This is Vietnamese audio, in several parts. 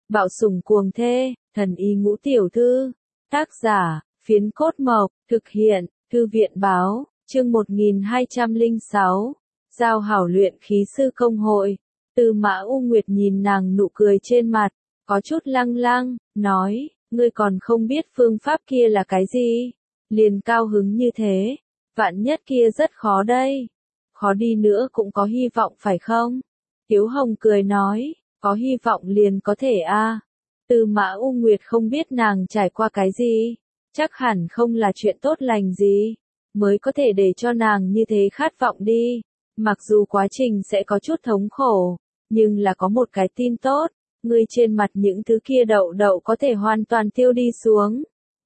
Bạo sủng cuồng thê, thần y ngũ tiểu thư. Tác giả, Phiến Cốt Mộc, thực hiện, Thư viện báo, chương 1206. Giao hảo luyện khí sư công hội. Tư Mã U Nguyệt nhìn nàng nụ cười trên mặt, có chút lăng lăng, nói, ngươi còn không biết phương pháp kia là cái gì, liền cao hứng như thế, vạn nhất kia rất khó đây. Khó đi nữa cũng có hy vọng phải không? Tiếu Hồng cười nói, có hy vọng liền có thể a. Tư Mã U Nguyệt không biết nàng trải qua cái gì, chắc hẳn không là chuyện tốt lành gì, mới có thể để cho nàng như thế khát vọng đi. Mặc dù quá trình sẽ có chút thống khổ, nhưng là có một cái tin tốt, ngươi trên mặt những thứ kia đậu đậu có thể hoàn toàn tiêu đi xuống.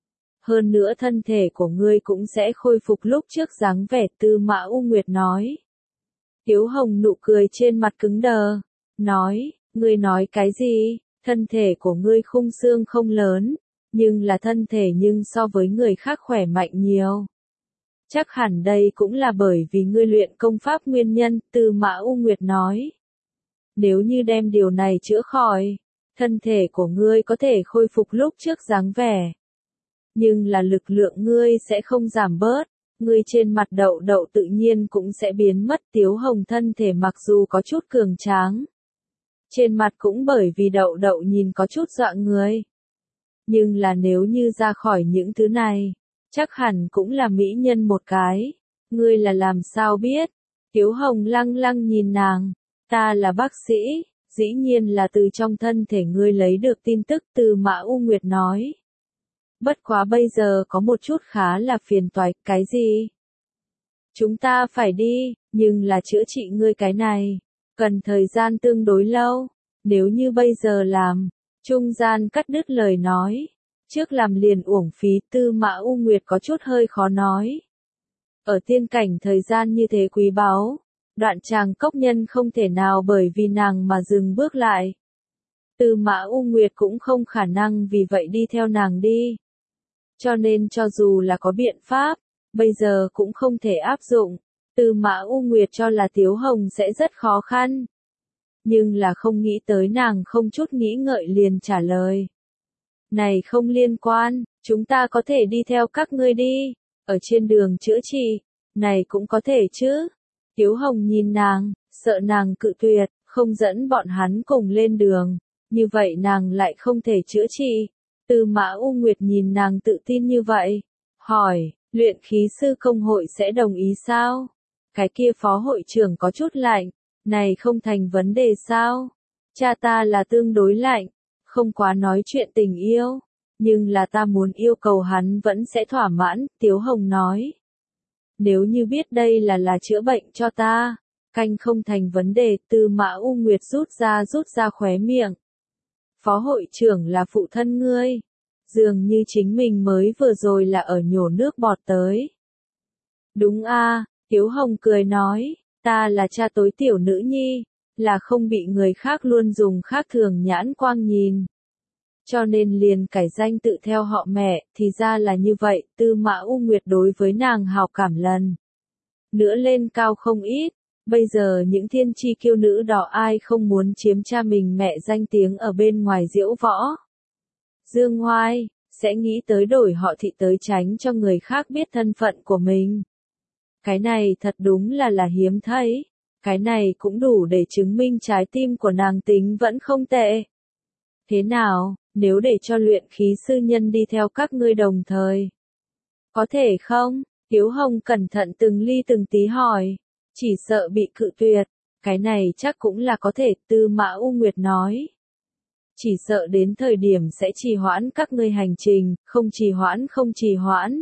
Hơn nữa thân thể của ngươi cũng sẽ khôi phục lúc trước dáng vẻ. Tư Mã U Nguyệt nói. Tiếu Hồng nụ cười trên mặt cứng đờ, nói, ngươi nói cái gì, thân thể của ngươi khung xương không lớn, nhưng là thân thể nhưng so với người khác khỏe mạnh nhiều. Chắc hẳn đây cũng là bởi vì ngươi luyện công pháp nguyên nhân. Tư Mã U Nguyệt nói. Nếu như đem điều này chữa khỏi, thân thể của ngươi có thể khôi phục lúc trước dáng vẻ. Nhưng là lực lượng ngươi sẽ không giảm bớt, ngươi trên mặt đậu đậu tự nhiên cũng sẽ biến mất. Tiếu Hồng thân thể mặc dù có chút cường tráng, trên mặt cũng bởi vì đậu đậu nhìn có chút dọa người. Nhưng là nếu như ra khỏi những thứ này, chắc hẳn cũng là mỹ nhân một cái. Ngươi là làm sao biết? Tiếu Hồng lăng lăng nhìn nàng, ta là bác sĩ, dĩ nhiên là từ trong thân thể ngươi lấy được tin tức. Tư Mã U Nguyệt nói. Bất quá bây giờ có một chút khá là phiền toái. Cái gì? Chúng ta phải đi, nhưng là chữa trị ngươi cái này, cần thời gian tương đối lâu, nếu như bây giờ làm, trung gian cắt đứt lời nói, trước làm liền uổng phí. Tư Mã U Nguyệt có chút hơi khó nói. Ở tiên cảnh thời gian như thế quý báu, Đoạn Tràng Cốc Nhân không thể nào bởi vì nàng mà dừng bước lại. Tư Mã U Nguyệt cũng không khả năng vì vậy đi theo nàng đi. Cho nên cho dù là có biện pháp, bây giờ cũng không thể áp dụng. Tư Mã U Nguyệt cho là Tiếu Hồng sẽ rất khó khăn. Nhưng là không nghĩ tới nàng không chút nghĩ ngợi liền trả lời. Này không liên quan, chúng ta có thể đi theo các ngươi đi, ở trên đường chữa trị, này cũng có thể chứ. Tiếu Hồng nhìn nàng, sợ nàng cự tuyệt, không dẫn bọn hắn cùng lên đường, như vậy nàng lại không thể chữa trị. Tư Mã U Nguyệt nhìn nàng tự tin như vậy, hỏi, luyện khí sư công hội sẽ đồng ý sao? Cái kia phó hội trưởng có chút lạnh, này không thành vấn đề sao? Cha ta là tương đối lạnh, không quá nói chuyện tình yêu, nhưng là ta muốn yêu cầu hắn vẫn sẽ thỏa mãn. Tiếu Hồng nói. Nếu như biết đây là chữa bệnh cho ta, canh không thành vấn đề. Tư Mã U Nguyệt rút ra khóe miệng. Phó hội trưởng là phụ thân ngươi, dường như chính mình mới vừa rồi là ở nhổ nước bọt tới. Đúng a, Tiếu Hồng cười nói, ta là cha tối tiểu nữ nhi, là không bị người khác luôn dùng khác thường nhãn quang nhìn. Cho nên liền cải danh tự theo họ mẹ. Thì ra là như vậy. Tư Mã U Nguyệt đối với nàng hào cảm lần nữa lên cao không ít. Bây giờ những thiên chi kiêu nữ đó ai không muốn chiếm cha mình mẹ danh tiếng ở bên ngoài diễu võ. Dương ngoai, sẽ nghĩ tới đổi họ thị tới tránh cho người khác biết thân phận của mình. Cái này thật đúng là hiếm thấy. Cái này cũng đủ để chứng minh trái tim của nàng tính vẫn không tệ. Thế nào, nếu để cho luyện khí sư nhân đi theo các ngươi đồng thời? Có thể không? Tiếu Hồng cẩn thận từng ly từng tí hỏi. Chỉ sợ bị cự tuyệt, cái này chắc cũng là có thể. Tư Mã U Nguyệt nói. Chỉ sợ đến thời điểm sẽ trì hoãn các ngươi hành trình, không trì hoãn.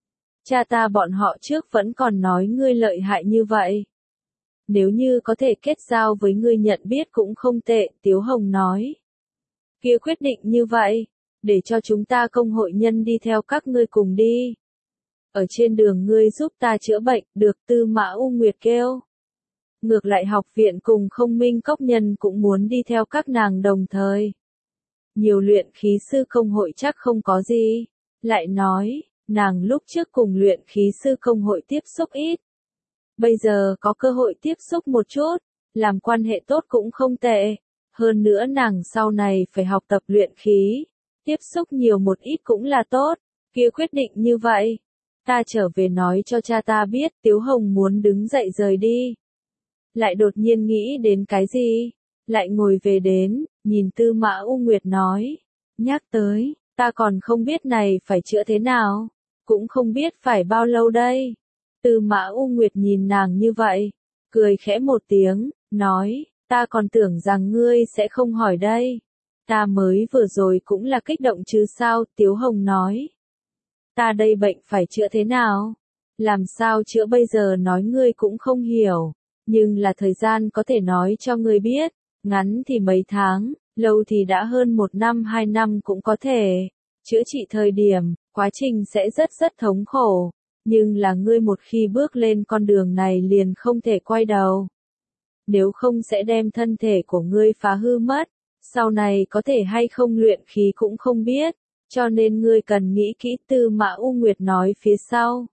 Cha ta bọn họ trước vẫn còn nói ngươi lợi hại như vậy. Nếu như có thể kết giao với ngươi nhận biết cũng không tệ. Tiếu Hồng nói. Kia quyết định như vậy, để cho chúng ta công hội nhân đi theo các ngươi cùng đi. Ở trên đường ngươi giúp ta chữa bệnh. Được. Tư Mã U Nguyệt kêu. Ngược lại học viện cùng Không Minh Cốc Nhân cũng muốn đi theo các nàng đồng thời. Nhiều luyện khí sư công hội chắc không có gì. Lại nói, nàng lúc trước cùng luyện khí sư công hội tiếp xúc ít. Bây giờ có cơ hội tiếp xúc một chút, làm quan hệ tốt cũng không tệ. Hơn nữa nàng sau này phải học tập luyện khí, tiếp xúc nhiều một ít cũng là tốt, kia quyết định như vậy. Ta trở về nói cho cha ta biết, Tiếu Hồng muốn đứng dậy rời đi. Lại đột nhiên nghĩ đến cái gì? Lại ngồi về đến, nhìn Tư Mã U Nguyệt nói. Nhắc tới, ta còn không biết này phải chữa thế nào. Cũng không biết phải bao lâu đây. Tư Mã U Nguyệt nhìn nàng như vậy, cười khẽ một tiếng, nói, ta còn tưởng rằng ngươi sẽ không hỏi đây. Ta mới vừa rồi cũng là kích động chứ sao, Tiếu Hồng nói. Ta đây bệnh phải chữa thế nào? Làm sao chữa bây giờ nói ngươi cũng không hiểu, nhưng là thời gian có thể nói cho ngươi biết, ngắn thì mấy tháng, lâu thì đã hơn 1 năm 2 năm cũng có thể. Chữa trị thời điểm, quá trình sẽ rất thống khổ, nhưng là ngươi một khi bước lên con đường này liền không thể quay đầu. Nếu không sẽ đem thân thể của ngươi phá hư mất, sau này có thể hay không luyện khí cũng không biết, cho nên ngươi cần nghĩ kỹ. Tư Mã U Nguyệt nói phía sau.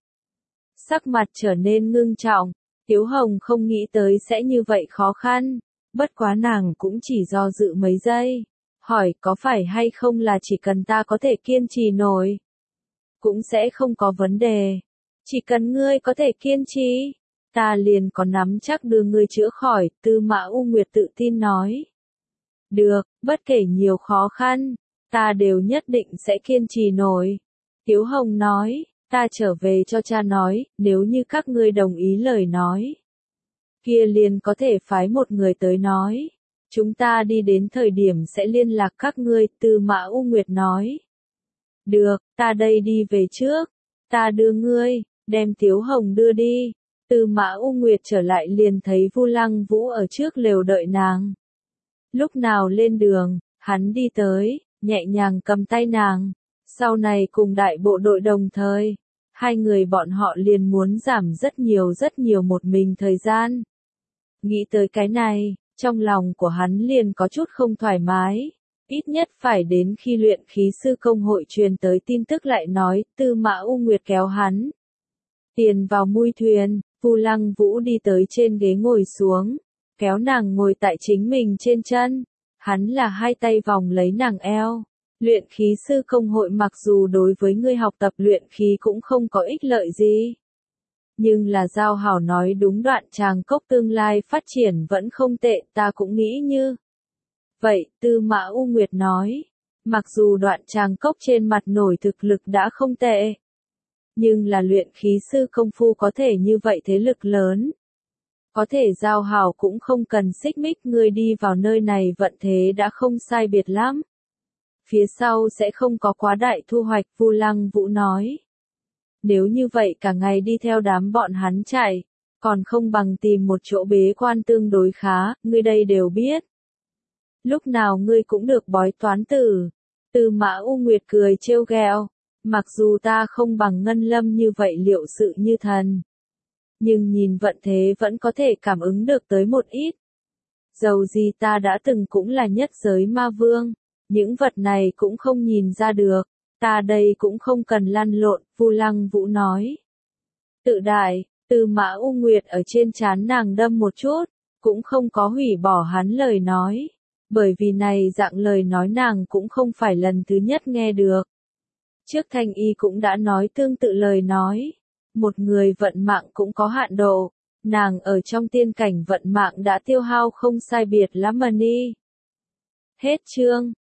Sắc mặt trở nên ngưng trọng, Tiếu Hồng không nghĩ tới sẽ như vậy khó khăn, bất quá nàng cũng chỉ do dự mấy giây, hỏi có phải hay không là chỉ cần ta có thể kiên trì nổi, cũng sẽ không có vấn đề. Chỉ cần ngươi có thể kiên trì, ta liền có nắm chắc đưa ngươi chữa khỏi, Tư Mã U Nguyệt tự tin nói. Được, bất kể nhiều khó khăn, ta đều nhất định sẽ kiên trì nổi. Tiếu Hồng nói, ta trở về cho cha nói, nếu như các ngươi đồng ý lời nói, kia liền có thể phái một người tới nói. Chúng ta đi đến thời điểm sẽ liên lạc các ngươi, Tư Mã U Nguyệt nói. Được, ta đây đi về trước, ta đưa ngươi, đem Tiếu Hồng đưa đi. Tư Mã U Nguyệt trở lại liền thấy Vu Lăng Vũ ở trước lều đợi nàng. Lúc nào lên đường, hắn đi tới, nhẹ nhàng cầm tay nàng. Sau này cùng đại bộ đội đồng thời, hai người bọn họ liền muốn giảm rất nhiều một mình thời gian. Nghĩ tới cái này, trong lòng của hắn liền có chút không thoải mái. Ít nhất phải đến khi luyện khí sư công hội truyền tới tin tức lại nói, Tư Mã U Nguyệt kéo hắn tiền vào mui thuyền. Vu Lăng Vũ đi tới trên ghế ngồi xuống, kéo nàng ngồi tại chính mình trên chân. Hắn là hai tay vòng lấy nàng eo. Luyện khí sư công hội mặc dù đối với ngươi học tập luyện khí cũng không có ích lợi gì, nhưng là Giao Hảo nói đúng, đoạn Tràng Cốc tương lai phát triển vẫn không tệ, ta cũng nghĩ như vậy. Tư Mã U Nguyệt nói, mặc dù đoạn Tràng Cốc trên mặt nổi thực lực đã không tệ, nhưng là luyện khí sư công phu có thể như vậy thế lực lớn. Có thể Giao Hảo cũng không cần xích mích ngươi đi vào nơi này, vận thế đã không sai biệt lắm. Phía sau sẽ không có quá đại thu hoạch, Vu Lăng Vũ nói. Nếu như vậy cả ngày đi theo đám bọn hắn chạy, còn không bằng tìm một chỗ bế quan tương đối khá, ngươi đây đều biết. Lúc nào ngươi cũng được bói toán tử. Tư Mã U Nguyệt cười trêu ghẹo, mặc dù ta không bằng Ngân Lâm như vậy liệu sự như thần, nhưng nhìn vận thế vẫn có thể cảm ứng được tới một ít. Dầu gì ta đã từng cũng là nhất giới ma vương, những vật này cũng không nhìn ra được, ta đây cũng không cần lăn lộn, Vu Lăng Vũ nói. Tự đại, Tư Mã U Nguyệt ở trên trán nàng đâm một chút, cũng không có hủy bỏ hắn lời nói, bởi vì này dạng lời nói nàng cũng không phải lần thứ nhất nghe được. Trước Thanh Y cũng đã nói tương tự lời nói, một người vận mạng cũng có hạn độ, nàng ở trong tiên cảnh vận mạng đã tiêu hao không sai biệt lắm mà ni. Hết chương.